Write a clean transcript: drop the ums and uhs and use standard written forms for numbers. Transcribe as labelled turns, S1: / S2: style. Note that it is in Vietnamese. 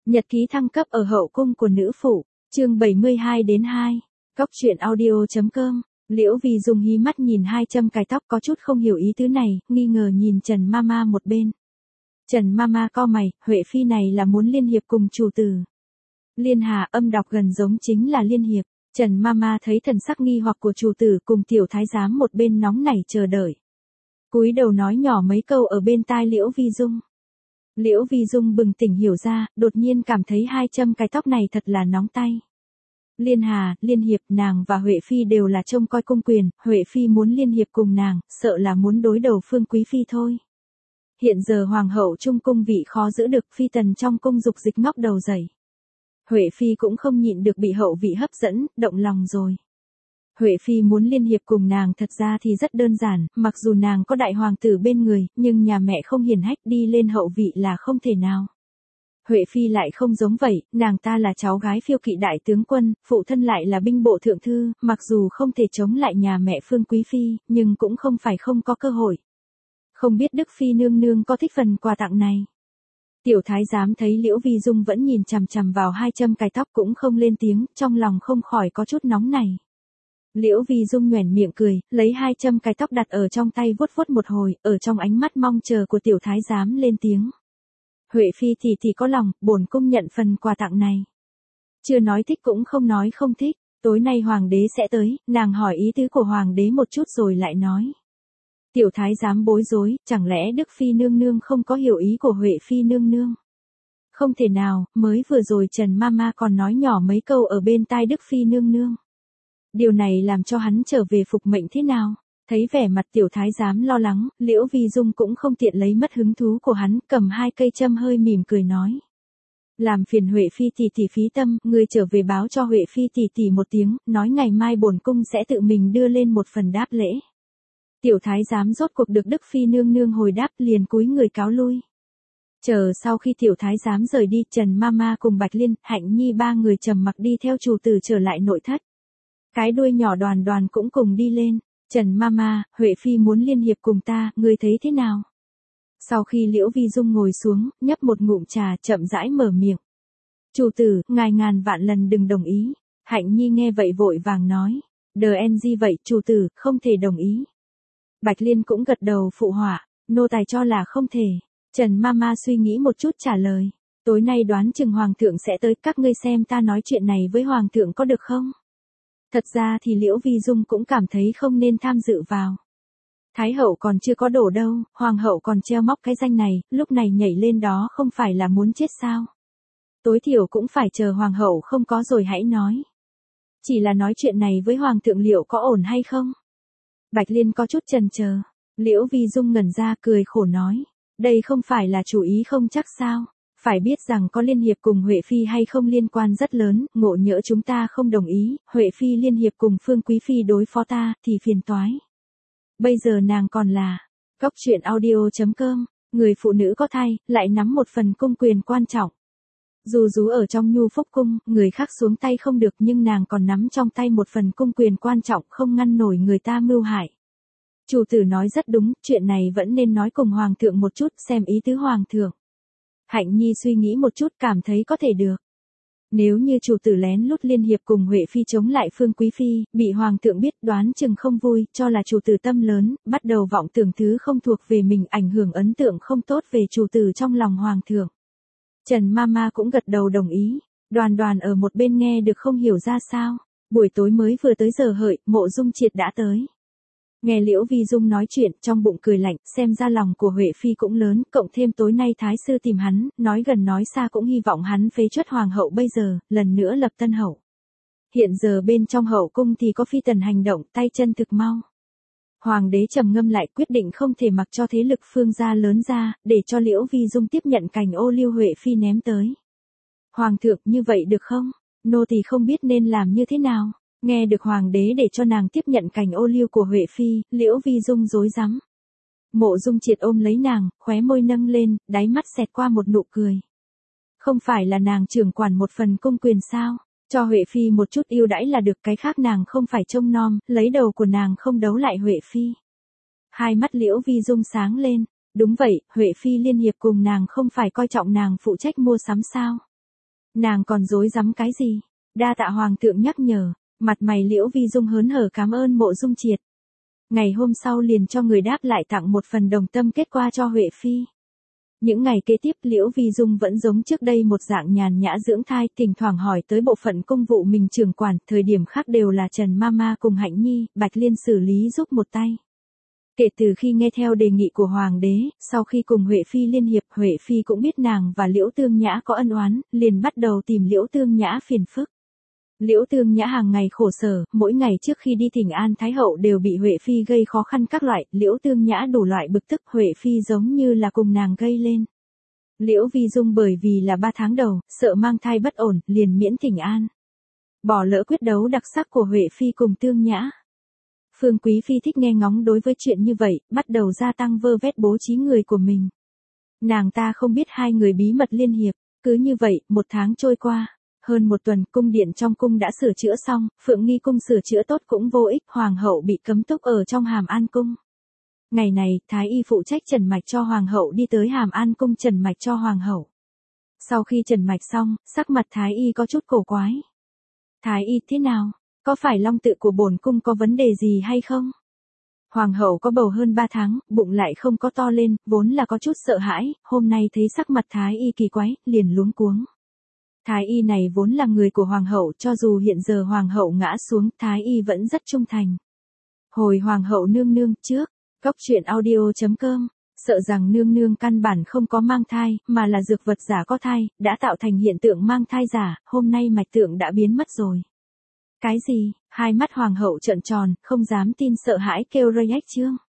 S1: Nhật ký thăng cấp ở hậu cung của nữ phụ, chương 72-2, Cóc truyện audio.com. Liễu Vi Dung hí mắt nhìn hai châm cài tóc có chút không hiểu ý tứ này, nghi ngờ nhìn Trần Mama một bên. Trần Mama cau mày, Huệ Phi này là muốn liên hiệp cùng chủ tử. Liên Hà âm đọc gần giống chính là liên hiệp. Trần Mama thấy thần sắc nghi hoặc của chủ tử cùng tiểu thái giám một bên nóng nảy chờ đợi. Cúi đầu nói nhỏ mấy câu ở bên tai Liễu Vi Dung. Liễu Vi Dung bừng tỉnh hiểu ra, đột nhiên cảm thấy hai châm cái tóc này thật là nóng tay. Liên Hà, Liên Hiệp, nàng và Huệ Phi đều là trông coi cung quyền, Huệ Phi muốn liên hiệp cùng nàng, sợ là muốn đối đầu Phương Quý Phi thôi. Hiện giờ Hoàng hậu trung cung vị khó giữ được, Phi tần trong cung dục dịch ngóc đầu dậy. Huệ Phi cũng không nhịn được bị hậu vị hấp dẫn, động lòng rồi. Huệ Phi muốn liên hiệp cùng nàng thật ra thì rất đơn giản, mặc dù nàng có đại hoàng tử bên người, nhưng nhà mẹ không hiển hách đi lên hậu vị là không thể nào. Huệ Phi lại không giống vậy, nàng ta là cháu gái phiêu kỵ đại tướng quân, phụ thân lại là binh bộ thượng thư, mặc dù không thể chống lại nhà mẹ Phương Quý Phi, nhưng cũng không phải không có cơ hội. Không biết Đức Phi nương nương có thích phần quà tặng này. Tiểu thái giám thấy Liễu Vi Dung vẫn nhìn chằm chằm vào hai châm cài tóc cũng không lên tiếng, trong lòng không khỏi có chút nóng này. Liễu Vi Dung nhoẻn miệng cười, lấy hai châm cài tóc đặt ở trong tay vuốt vuốt một hồi, ở trong ánh mắt mong chờ của tiểu thái giám lên tiếng. Huệ Phi thì có lòng, bổn cung nhận phần quà tặng này. Chưa nói thích cũng không nói không thích, tối nay hoàng đế sẽ tới, nàng hỏi ý tứ của hoàng đế một chút rồi lại nói. Tiểu thái giám bối rối, chẳng lẽ Đức Phi nương nương không có hiểu ý của Huệ Phi nương nương? Không thể nào, mới vừa rồi Trần Mama còn nói nhỏ mấy câu ở bên tai Đức Phi nương nương. Điều này làm cho hắn trở về phục mệnh thế nào? Thấy vẻ mặt tiểu thái giám lo lắng, Liễu Vi Dung cũng không tiện lấy mất hứng thú của hắn, cầm hai cây châm hơi mỉm cười nói. Làm phiền Huệ Phi tỷ phí tâm, ngươi trở về báo cho Huệ Phi tỷ một tiếng, nói ngày mai bổn cung sẽ tự mình đưa lên một phần đáp lễ. Tiểu thái giám rốt cuộc được Đức Phi nương nương hồi đáp liền cúi người cáo lui. Chờ sau khi tiểu thái giám rời đi, Trần Mama cùng Bạch Liên, Hạnh Nhi ba người trầm mặc đi theo chủ tử trở lại nội thất. Cái đuôi nhỏ Đoàn Đoàn cũng cùng đi lên. Trần Mama, Huệ Phi muốn liên hiệp cùng ta, ngươi thấy thế nào? Sau khi Liễu Vi Dung ngồi xuống, nhấp một ngụm trà, chậm rãi mở miệng. Chủ tử, ngài ngàn vạn lần đừng đồng ý. Hạnh Nhi nghe vậy vội vàng nói. DNG vậy, chủ tử, không thể đồng ý. Bạch Liên cũng gật đầu phụ họa, nô tài cho là không thể. Trần Mama suy nghĩ một chút trả lời. Tối nay đoán chừng Hoàng thượng sẽ tới, các ngươi xem ta nói chuyện này với Hoàng thượng có được không? Thật ra thì Liễu Vi Dung cũng cảm thấy không nên tham dự vào. Thái hậu còn chưa có đổ đâu, Hoàng hậu còn treo móc cái danh này, lúc này nhảy lên đó không phải là muốn chết sao? Tối thiểu cũng phải chờ Hoàng hậu không có rồi hãy nói. Chỉ là nói chuyện này với Hoàng thượng liệu có ổn hay không? Bạch Liên có chút chần chờ. Liễu Vi Dung ngẩn ra cười khổ nói. Đây không phải là chủ ý không chắc sao? Phải biết rằng có liên hiệp cùng Huệ Phi hay không liên quan rất lớn, ngộ nhỡ chúng ta không đồng ý, Huệ Phi liên hiệp cùng Phương Quý Phi đối phó ta, thì phiền toái. Bây giờ nàng còn là Cóc truyện audio.com, người phụ nữ có thai, lại nắm một phần cung quyền quan trọng. Dù ở trong Nhu Phúc cung, người khác xuống tay không được nhưng nàng còn nắm trong tay một phần cung quyền quan trọng không ngăn nổi người ta mưu hại. Chủ tử nói rất đúng, chuyện này vẫn nên nói cùng Hoàng thượng một chút xem ý tứ Hoàng thượng. Hạnh Nhi suy nghĩ một chút cảm thấy có thể được. Nếu như chủ tử lén lút liên hiệp cùng Huệ Phi chống lại Phương Quý Phi, bị Hoàng thượng biết đoán chừng không vui, cho là chủ tử tâm lớn, bắt đầu vọng tưởng thứ không thuộc về mình ảnh hưởng ấn tượng không tốt về chủ tử trong lòng Hoàng thượng. Trần Mama cũng gật đầu đồng ý, Đoàn Đoàn ở một bên nghe được không hiểu ra sao. Buổi tối mới vừa tới giờ hợi, Mộ Dung Triệt đã tới. Nghe Liễu Vi Dung nói chuyện, trong bụng cười lạnh, xem ra lòng của Huệ Phi cũng lớn, cộng thêm tối nay Thái sư tìm hắn, nói gần nói xa cũng hy vọng hắn phế truất Hoàng hậu bây giờ, lần nữa lập tân hậu. Hiện giờ bên trong hậu cung thì có phi tần hành động, tay chân thực mau. Hoàng đế trầm ngâm lại quyết định không thể mặc cho thế lực Phương gia lớn ra, để cho Liễu Vi Dung tiếp nhận cành ô liu Huệ Phi ném tới. Hoàng thượng, như vậy được không? Nô tỳ không biết nên làm như thế nào. Nghe được Hoàng đế để cho nàng tiếp nhận cành ô liu của Huệ Phi, Liễu Vi Dung rối rắm. Mộ Dung Triệt ôm lấy nàng, khóe môi nâng lên, đáy mắt xẹt qua một nụ cười. Không phải là nàng trưởng quản một phần cung quyền sao? Cho Huệ Phi một chút ưu đãi là được, cái khác nàng không phải trông nom, lấy đầu của nàng không đấu lại Huệ Phi. Hai mắt Liễu Vi Dung sáng lên, đúng vậy, Huệ Phi liên hiệp cùng nàng không phải coi trọng nàng phụ trách mua sắm sao? Nàng còn dối rắm cái gì? Đa tạ hoàng thượng nhắc nhở, mặt mày Liễu Vi Dung hớn hở cảm ơn Mộ Dung Triệt. Ngày hôm sau liền cho người đáp lại tặng một phần đồng tâm kết qua cho Huệ Phi. Những ngày kế tiếp Liễu Vi Dung vẫn giống trước đây một dạng nhàn nhã dưỡng thai, thỉnh thoảng hỏi tới bộ phận công vụ mình trưởng quản, thời điểm khác đều là Trần Mama cùng Hạnh Nhi, Bạch Liên xử lý giúp một tay. Kể từ khi nghe theo đề nghị của Hoàng đế, sau khi cùng Huệ Phi liên hiệp, Huệ Phi cũng biết nàng và Liễu Tương Nhã có ân oán, liền bắt đầu tìm Liễu Tương Nhã phiền phức. Liễu Tương Nhã hàng ngày khổ sở, mỗi ngày trước khi đi thỉnh an Thái hậu đều bị Huệ Phi gây khó khăn các loại, Liễu Tương Nhã đủ loại bực tức, Huệ Phi giống như là cùng nàng gây lên. Liễu Vi Dung bởi vì là 3 tháng đầu, sợ mang thai bất ổn, liền miễn thỉnh an. Bỏ lỡ quyết đấu đặc sắc của Huệ Phi cùng Tương Nhã. Phương Quý Phi thích nghe ngóng đối với chuyện như vậy, bắt đầu gia tăng vơ vét bố trí người của mình. Nàng ta không biết hai người bí mật liên hiệp, cứ như vậy, 1 tháng trôi qua. Hơn 1 tuần, cung điện trong cung đã sửa chữa xong, Phượng Nghi cung sửa chữa tốt cũng vô ích, hoàng hậu bị cấm túc ở trong Hàm An cung. Ngày này, Thái y phụ trách trần mạch cho hoàng hậu đi tới Hàm An cung trần mạch cho hoàng hậu. Sau khi trần mạch xong, sắc mặt Thái y có chút cổ quái. Thái y thế nào? Có phải long tự của bổn cung có vấn đề gì hay không? Hoàng hậu có bầu hơn 3 tháng, bụng lại không có to lên, vốn là có chút sợ hãi, hôm nay thấy sắc mặt Thái y kỳ quái, liền luống cuống. Thái y này vốn là người của hoàng hậu, cho dù hiện giờ hoàng hậu ngã xuống, Thái y vẫn rất trung thành. Hồi hoàng hậu nương nương trước, Góc Truyện Audio.com, sợ rằng nương nương căn bản không có mang thai, mà là dược vật giả có thai, đã tạo thành hiện tượng mang thai giả, hôm nay mạch tượng đã biến mất rồi. Cái gì? Hai mắt hoàng hậu trợn tròn, không dám tin sợ hãi kêu rây ếch chương.